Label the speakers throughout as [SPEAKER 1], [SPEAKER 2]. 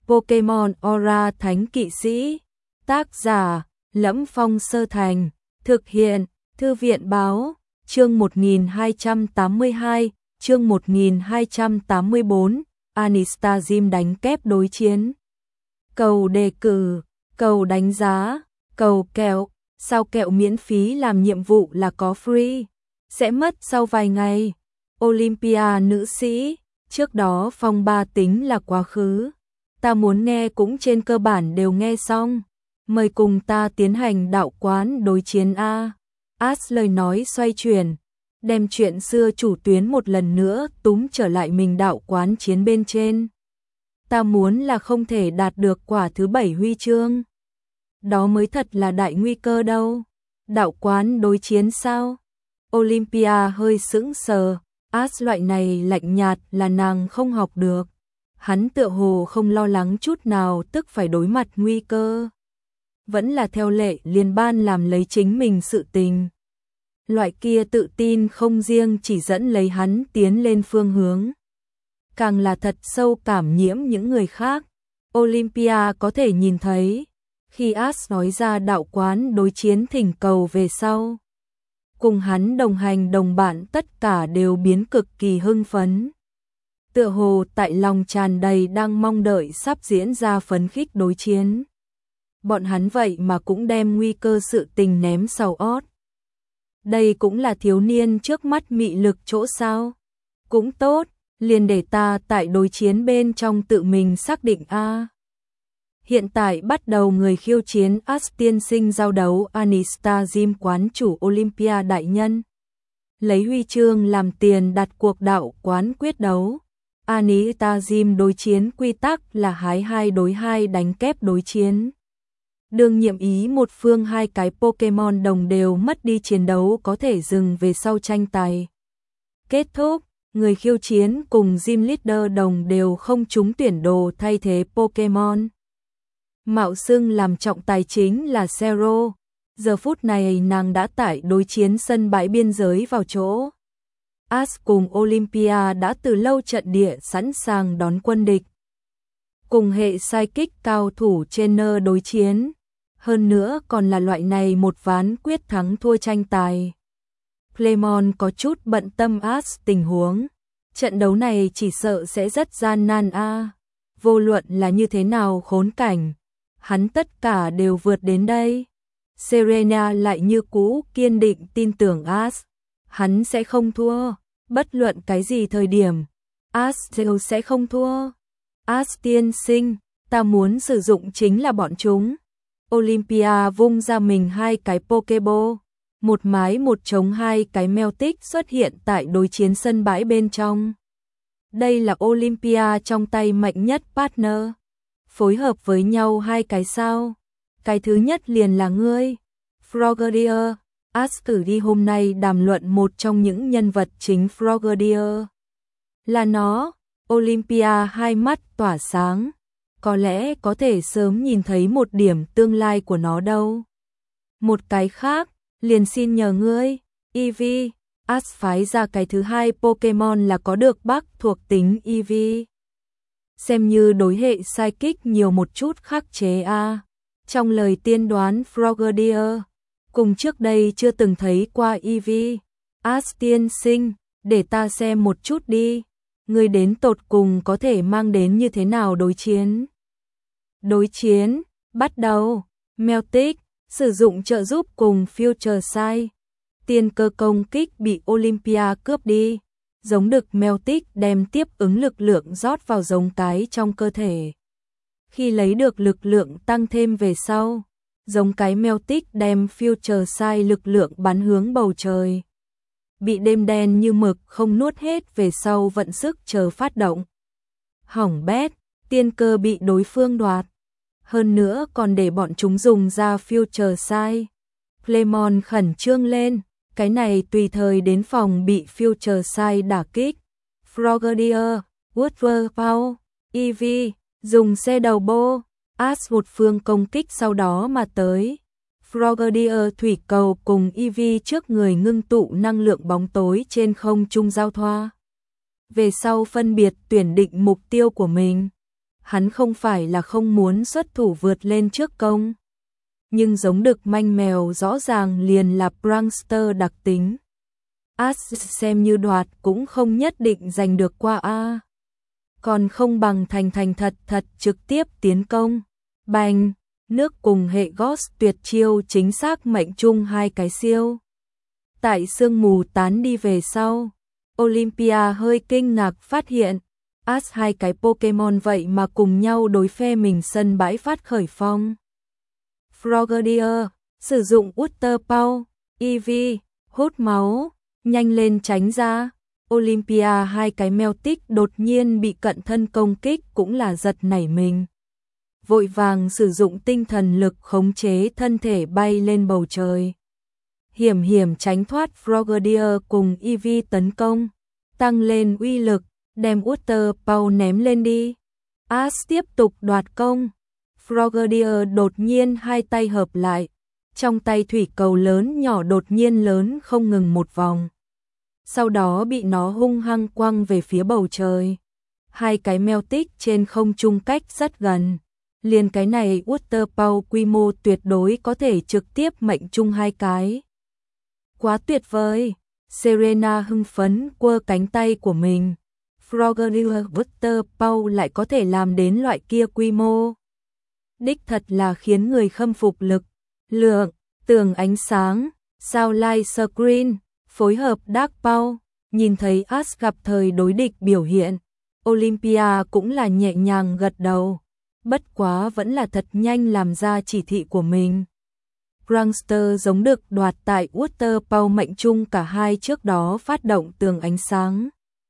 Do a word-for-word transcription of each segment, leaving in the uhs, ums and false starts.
[SPEAKER 1] Pokemon Aura Thánh Kỵ Sĩ. Tác giả: Lẫm Phong Sơ Thành. Thực hiện: Thư viện Báo. Chương một nghìn hai trăm tám mươi hai, chương một nghìn hai trăm tám mươi bốn, Anistazim đánh kép đối chiến. Cầu đề cử, cầu đánh giá, cầu kẹo, sao kẹo miễn phí làm nhiệm vụ là có free, sẽ mất sau vài ngày. Olympia nữ sĩ, trước đó phong ba tính là quá khứ. Ta muốn nghe cũng trên cơ bản đều nghe xong. Mời cùng ta tiến hành đạo quán đối chiến A. As lời nói xoay chuyển, đem chuyện xưa chủ tuyến một lần nữa túm trở lại mình đạo quán chiến bên trên. Ta muốn là không thể đạt được quả thứ bảy huy chương. Đó mới thật là đại nguy cơ đâu. Đạo quán đối chiến sao? Olympia hơi sững sờ, As loại này lạnh nhạt là nàng không học được. Hắn tựa hồ không lo lắng chút nào tức phải đối mặt nguy cơ. Vẫn là theo lệ liên ban làm lấy chính mình sự tình. Loại kia tự tin không riêng chỉ dẫn lấy hắn tiến lên phương hướng, càng là thật sâu cảm nhiễm những người khác. Olympia có thể nhìn thấy, khi As nói ra đạo quán đối chiến thỉnh cầu về sau, cùng hắn đồng hành đồng bạn tất cả đều biến cực kỳ hưng phấn. Tựa hồ tại lòng tràn đầy đang mong đợi sắp diễn ra phấn khích đối chiến. Bọn hắn vậy mà cũng đem nguy cơ sự tình ném sau ót. Đây cũng là thiếu niên trước mắt mị lực chỗ sao. Cũng tốt, liền để ta tại đối chiến bên trong tự mình xác định a. Hiện tại bắt đầu người khiêu chiến As tiên sinh giao đấu Anistazim quán chủ Olympia đại nhân. Lấy huy chương làm tiền đặt cuộc đạo quán quyết đấu. Anistazim đối chiến quy tắc là hái hai đối hai đánh kép đối chiến. Đương nhiệm ý một phương hai cái Pokemon đồng đều mất đi chiến đấu có thể dừng về sau tranh tài. Kết thúc, người khiêu chiến cùng Gym Leader đồng đều không trúng tuyển đồ thay thế Pokemon. Mạo xưng làm trọng tài chính là Zero. Giờ phút này nàng đã tải đối chiến sân bãi biên giới vào chỗ. As cùng Olympia đã từ lâu trận địa sẵn sàng đón quân địch. Cùng hệ Psychic cao thủ trainer đối chiến. Hơn nữa còn là loại này một ván quyết thắng thua tranh tài. Clemon có chút bận tâm As tình huống. Trận đấu này chỉ sợ sẽ rất gian nan a. Vô luận là như thế nào khốn cảnh, hắn tất cả đều vượt đến đây. Serena lại như cũ kiên định tin tưởng As. Hắn sẽ không thua, bất luận cái gì thời điểm. As đều sẽ không thua. As tiên sinh, ta muốn sử dụng chính là bọn chúng. Olympia vung ra mình hai cái Pokeball, một mái một trống hai cái Meltic xuất hiện tại đối chiến sân bãi bên trong. Đây là Olympia trong tay mạnh nhất partner. Phối hợp với nhau hai cái sao. Cái thứ nhất liền là ngươi, Frogadier. As cử đi hôm nay đàm luận một trong những nhân vật chính Frogadier. Là nó. Olympia hai mắt tỏa sáng. Có lẽ có thể sớm nhìn thấy một điểm tương lai của nó đâu. Một cái khác, liền xin nhờ ngươi, Eevee. As phái ra cái thứ hai Pokemon là có được Bắc thuộc tính Eevee. Xem như đối hệ Psychic nhiều một chút khắc chế a. Trong lời tiên đoán Frogadier, cùng trước đây chưa từng thấy qua Eevee. As tiên sinh, để ta xem một chút đi. Ngươi đến tột cùng có thể mang đến như thế nào đối chiến? Đối chiến, bắt đầu. Meltic, sử dụng trợ giúp cùng Future Sight. Tiên cơ công kích bị Olympia cướp đi. Giống đực Meltic đem tiếp ứng lực lượng rót vào giống cái trong cơ thể. Khi lấy được lực lượng tăng thêm về sau, giống cái Meltic đem Future Sight lực lượng bắn hướng bầu trời. Bị đêm đen như mực không nuốt hết về sau vận sức chờ phát động. Hỏng bét, tiên cơ bị đối phương đoạt. Hơn nữa còn để bọn chúng dùng ra Future Sight. Clemon khẩn trương lên, cái này tùy thời đến phòng bị Future Sight đả kích. Frogadier, Woodward Power, Eevee, dùng xe đầu bô, As một phương công kích sau đó mà tới. Frogadier thủy cầu cùng Eevee trước người ngưng tụ năng lượng bóng tối trên không trung giao thoa. Về sau phân biệt tuyển định mục tiêu của mình. hắn không phải là không muốn xuất thủ vượt lên trước công. Nhưng giống đực manh mèo rõ ràng liền là prankster đặc tính. As xem như đoạt cũng không nhất định giành được qua A. Còn không bằng thành thành thật thật trực tiếp tiến công. Bành, nước cùng hệ Ghost tuyệt chiêu chính xác mệnh chung hai cái siêu. Tại sương mù tán đi về sau, Olympia hơi kinh ngạc phát hiện, As hai cái Pokemon vậy mà cùng nhau đối phe mình sân bãi phát khởi phong. Frogadier, sử dụng Water Power, e vê, hút máu, nhanh lên tránh ra. Olympia hai cái Meltic đột nhiên bị cận thân công kích cũng là giật nảy mình. Vội vàng sử dụng tinh thần lực khống chế thân thể bay lên bầu trời. Hiểm hiểm tránh thoát Frogadier cùng e vê tấn công, tăng lên uy lực, đem Water Power ném lên đi. As tiếp tục đoạt công. Frogadier đột nhiên hai tay hợp lại, trong tay thủy cầu lớn nhỏ đột nhiên lớn không ngừng một vòng. Sau đó bị nó hung hăng quăng về phía bầu trời. Hai cái Meltic trên không trung cách rất gần. Liền cái này Water Power quy mô tuyệt đối có thể trực tiếp mệnh chung hai cái. Quá tuyệt vời. Serena hưng phấn quơ cánh tay của mình. Frogadier Water Power lại có thể làm đến loại kia quy mô. Đích thật là khiến người khâm phục lực, lượng, tường ánh sáng, sao light screen, phối hợp Dark Power. Nhìn thấy As gặp thời đối địch biểu hiện, Olympia cũng là nhẹ nhàng gật đầu. Bất quá vẫn là thật nhanh làm ra chỉ thị của mình. Prankster giống được đoạt tại Water Power mệnh chung cả hai trước đó phát động tường ánh sáng.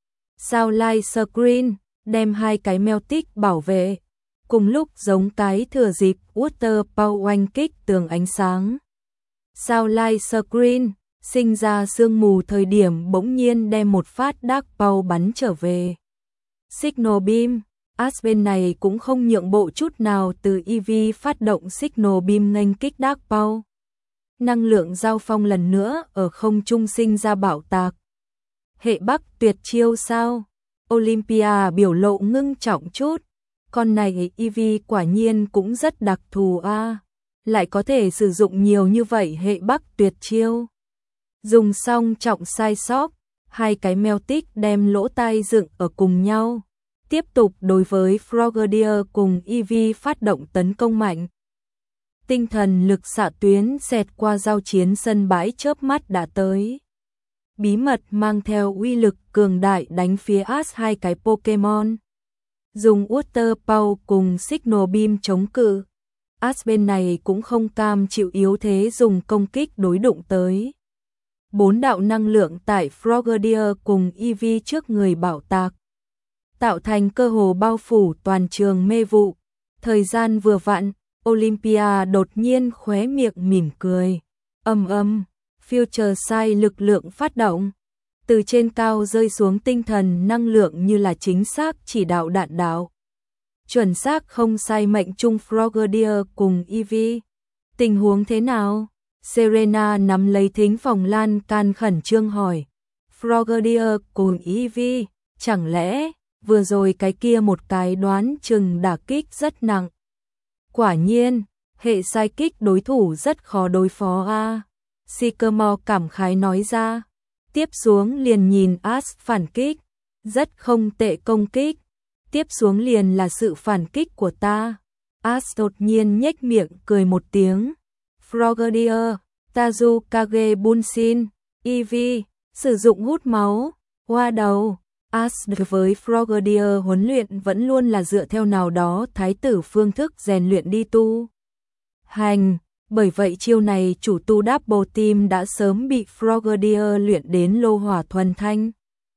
[SPEAKER 1] Sao light screen, đem hai cái Meltic bảo vệ. Cùng lúc giống cái thừa dịp Water Power oanh kích tường ánh sáng. Sao light screen, sinh ra sương mù thời điểm bỗng nhiên đem một phát Dark Power bắn trở về. Signal Beam, As bên này cũng không nhượng bộ chút nào từ e vê phát động Signal Beam nghênh kích Dark Power. Năng lượng giao phong lần nữa ở không trung sinh ra bạo tạc. Hệ Bắc tuyệt chiêu sao? Olympia biểu lộ ngưng trọng chút. Con này e vê quả nhiên cũng rất đặc thù a, à. Lại có thể sử dụng nhiều như vậy hệ Bắc tuyệt chiêu. Dùng xong trọng sai sót, hai cái Meltic đem lỗ tai dựng ở cùng nhau. Tiếp tục đối với Frogadier cùng e vê phát động tấn công mạnh. Tinh thần lực xạ tuyến xẹt qua giao chiến sân bãi chớp mắt đã tới. Bí mật mang theo uy lực cường đại đánh phía As hai cái Pokemon. Dùng Water Power cùng Signal Beam chống cự. As bên này cũng không cam chịu yếu thế dùng công kích đối đụng tới. Bốn đạo năng lượng tại Frogadier cùng e vê trước người bạo tạc. Tạo thành cơ hồ bao phủ toàn trường mê vụ. Thời gian vừa vặn, Olympia đột nhiên khóe miệng mỉm cười. Âm âm, Future Sight lực lượng phát động. Từ trên cao rơi xuống tinh thần năng lượng như là chính xác chỉ đạo đạn đạo. Chuẩn xác không sai mệnh chung Frogadier cùng e vê. Tình huống thế nào? Serena nắm lấy thính phòng lan can khẩn trương hỏi. Frogadier cùng e vê, chẳng lẽ vừa rồi cái kia một cái đoán chừng đả kích rất nặng. Quả nhiên, hệ sai kích đối thủ rất khó đối phó a. Sycamore cảm khái nói ra. Tiếp xuống liền nhìn As phản kích. Rất không tệ công kích. Tiếp xuống liền là sự phản kích của ta. As đột nhiên nhếch miệng cười một tiếng. Frogadier, Tazukage Bunshin, e vê, sử dụng hút máu, hoa đầu. As với Frogadier huấn luyện vẫn luôn là dựa theo nào đó thái tử phương thức rèn luyện đi tu hành, bởi vậy chiêu này chủ tu Double Team đã sớm bị Frogadier luyện đến lô hỏa thuần thanh.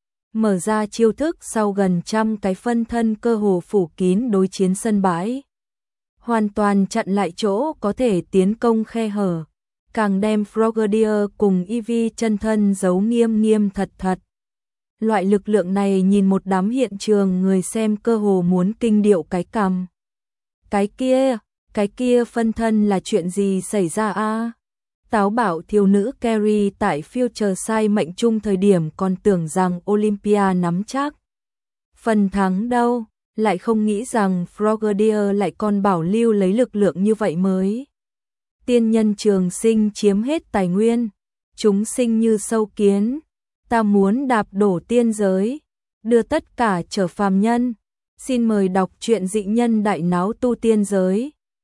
[SPEAKER 1] Mở ra chiêu thức sau gần trăm cái phân thân cơ hồ phủ kín đối chiến sân bãi. Hoàn toàn chặn lại chỗ có thể tiến công khe hở, càng đem Frogadier cùng e vê chân thân giấu nghiêm nghiêm thật thật. Loại lực lượng này nhìn một đám hiện trường người xem cơ hồ muốn kinh điệu cái cằm. Cái kia, cái kia phân thân là chuyện gì xảy ra a? Táo bạo thiếu nữ Carrie tại Future Sight mệnh chung thời điểm còn tưởng rằng Olympia nắm chắc phần thắng đâu, lại không nghĩ rằng Frogadier lại còn bảo lưu lấy lực lượng như vậy mới. Tiên nhân trường sinh chiếm hết tài nguyên, chúng sinh như sâu kiến, ta muốn đạp đổ tiên giới, đưa tất cả trở phàm nhân. Xin mời đọc truyện Dị Nhân Đại Náo Tu Tiên Giới,